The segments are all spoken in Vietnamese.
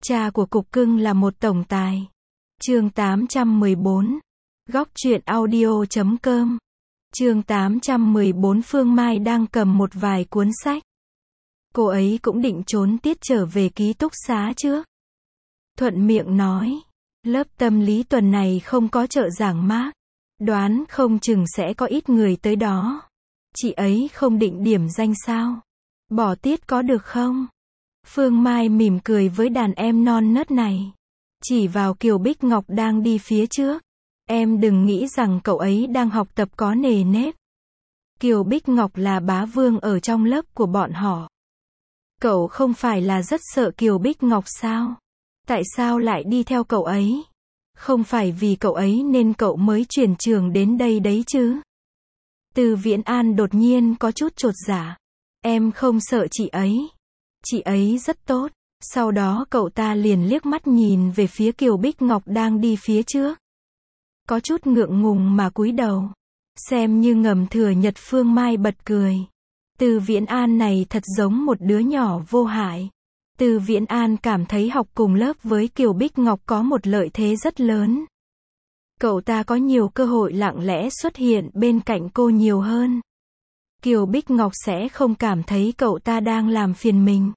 Cha của cục cưng là một tổng tài. Chương 814. Góc truyện audio.com. Chương 814. Phương Mai đang cầm một vài cuốn sách. Cô ấy cũng định trốn tiết trở về ký túc xá trước. Thuận miệng nói, lớp tâm lý tuần này không có trợ giảng mác. Đoán không chừng sẽ có ít người tới đó. Chị ấy không định điểm danh sao? Bỏ tiết có được không? Phương Mai mỉm cười với đàn em non nớt này. Chỉ vào Kiều Bích Ngọc đang đi phía trước. Em đừng nghĩ rằng cậu ấy đang học tập có nề nếp. Kiều Bích Ngọc là bá vương ở trong lớp của bọn họ. Cậu không phải là rất sợ Kiều Bích Ngọc sao? Tại sao lại đi theo cậu ấy? Không phải vì cậu ấy nên cậu mới chuyển trường đến đây đấy chứ? Từ Viễn An đột nhiên có chút chột dạ. Em không sợ chị ấy. Chị ấy rất tốt. Sau đó cậu ta liền liếc mắt nhìn về phía Kiều Bích Ngọc đang đi phía trước. Có chút ngượng ngùng mà cúi đầu. Xem như ngầm thừa nhật. Phương Mai bật cười. Từ Viễn An này thật giống một đứa nhỏ vô hại. Từ Viễn An cảm thấy học cùng lớp với Kiều Bích Ngọc có một lợi thế rất lớn. Cậu ta có nhiều cơ hội lặng lẽ xuất hiện bên cạnh cô nhiều hơn. Kiều Bích Ngọc sẽ không cảm thấy cậu ta đang làm phiền mình.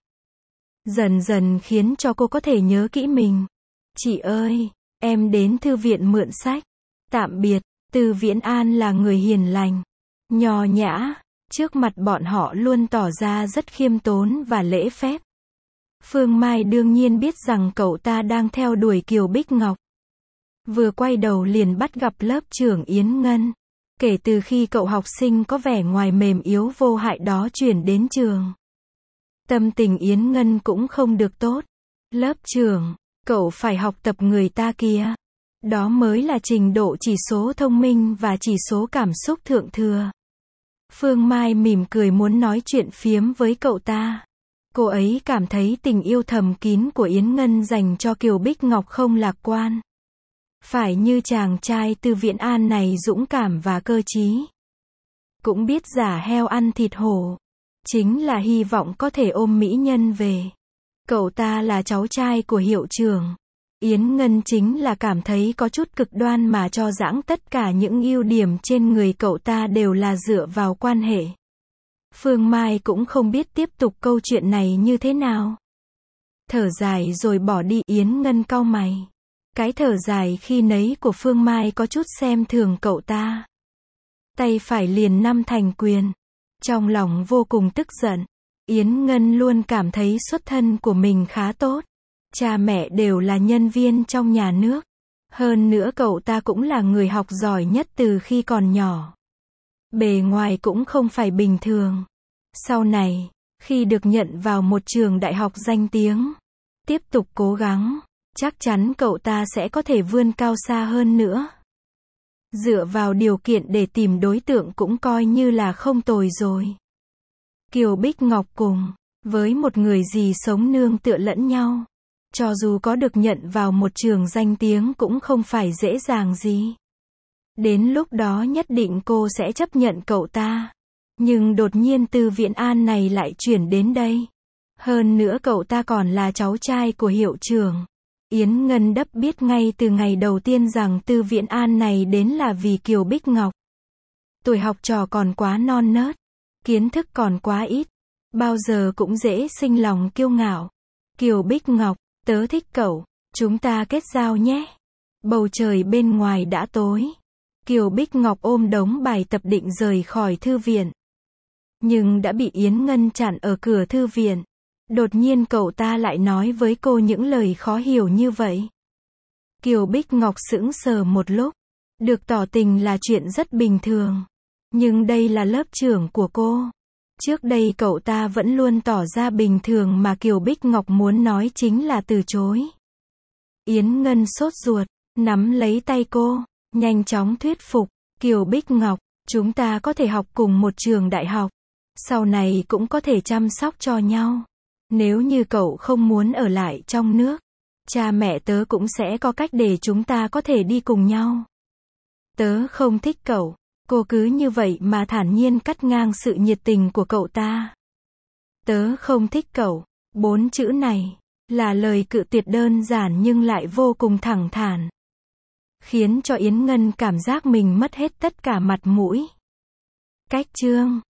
Dần dần khiến cho cô có thể nhớ kỹ mình. Chị ơi, em đến thư viện mượn sách. Tạm biệt. Từ Viễn An là người hiền lành, nho nhã, trước mặt bọn họ luôn tỏ ra rất khiêm tốn và lễ phép. Phương Mai đương nhiên biết rằng cậu ta đang theo đuổi Kiều Bích Ngọc. Vừa quay đầu liền bắt gặp lớp trưởng Yến Ngân. Kể từ khi cậu học sinh có vẻ ngoài mềm yếu vô hại đó chuyển đến trường, tâm tình Yến Ngân cũng không được tốt. Lớp trưởng, cậu phải học tập người ta kìa. Đó mới là trình độ chỉ số thông minh và chỉ số cảm xúc thượng thừa. Phương Mai mỉm cười muốn nói chuyện phiếm với cậu ta. Cô ấy cảm thấy tình yêu thầm kín của Yến Ngân dành cho Kiều Bích Ngọc không lạc quan. Phải như chàng trai Từ Viễn An này dũng cảm và cơ trí. Cũng biết giả heo ăn thịt hổ. Chính là hy vọng có thể ôm mỹ nhân về. Cậu ta là cháu trai của hiệu trưởng. Yến Ngân chính là cảm thấy có chút cực đoan mà cho rằng tất cả những ưu điểm trên người cậu ta đều là dựa vào quan hệ. Phương Mai cũng không biết tiếp tục câu chuyện này như thế nào. Thở dài rồi bỏ đi. Yến Ngân cau mày. Cái thở dài khi nấy của Phương Mai có chút xem thường cậu ta. Tay phải liền nắm thành quyền. Trong lòng vô cùng tức giận. Yến Ngân luôn cảm thấy xuất thân của mình khá tốt. Cha mẹ đều là nhân viên trong nhà nước. Hơn nữa cậu ta cũng là người học giỏi nhất từ khi còn nhỏ. Bề ngoài cũng không phải bình thường. Sau này, khi được nhận vào một trường đại học danh tiếng, tiếp tục cố gắng, chắc chắn cậu ta sẽ có thể vươn cao xa hơn nữa. Dựa vào điều kiện để tìm đối tượng cũng coi như là không tồi rồi. Kiều Bích Ngọc cùng với một người gì sống nương tựa lẫn nhau. Cho dù có được nhận vào một trường danh tiếng cũng không phải dễ dàng gì. Đến lúc đó nhất định cô sẽ chấp nhận cậu ta. Nhưng đột nhiên Từ Viễn An này lại chuyển đến đây. Hơn nữa cậu ta còn là cháu trai của hiệu trưởng. Yến Ngân đắp biết ngay từ ngày đầu tiên rằng Từ Viễn An này đến là vì Kiều Bích Ngọc. Tuổi học trò còn quá non nớt. Kiến thức còn quá ít. Bao giờ cũng dễ sinh lòng kiêu ngạo. Kiều Bích Ngọc, tớ thích cậu. Chúng ta kết giao nhé. Bầu trời bên ngoài đã tối. Kiều Bích Ngọc ôm đống bài tập định rời khỏi thư viện. Nhưng đã bị Yến Ngân chặn ở cửa thư viện. Đột nhiên cậu ta lại nói với cô những lời khó hiểu như vậy. Kiều Bích Ngọc sững sờ một lúc. Được tỏ tình là chuyện rất bình thường. Nhưng đây là lớp trưởng của cô. Trước đây cậu ta vẫn luôn tỏ ra bình thường mà Kiều Bích Ngọc muốn nói chính là từ chối. Yến Ngân sốt ruột, nắm lấy tay cô, nhanh chóng thuyết phục. Kiều Bích Ngọc, chúng ta có thể học cùng một trường đại học. Sau này cũng có thể chăm sóc cho nhau. Nếu như cậu không muốn ở lại trong nước, cha mẹ tớ cũng sẽ có cách để chúng ta có thể đi cùng nhau. Tớ không thích cậu. Cô cứ như vậy mà thản nhiên cắt ngang sự nhiệt tình của cậu ta. Tớ không thích cậu. 4 chữ này. Là lời cự tuyệt đơn giản nhưng lại vô cùng thẳng thắn. Khiến cho Yến Ngân cảm giác mình mất hết tất cả mặt mũi. Cách chương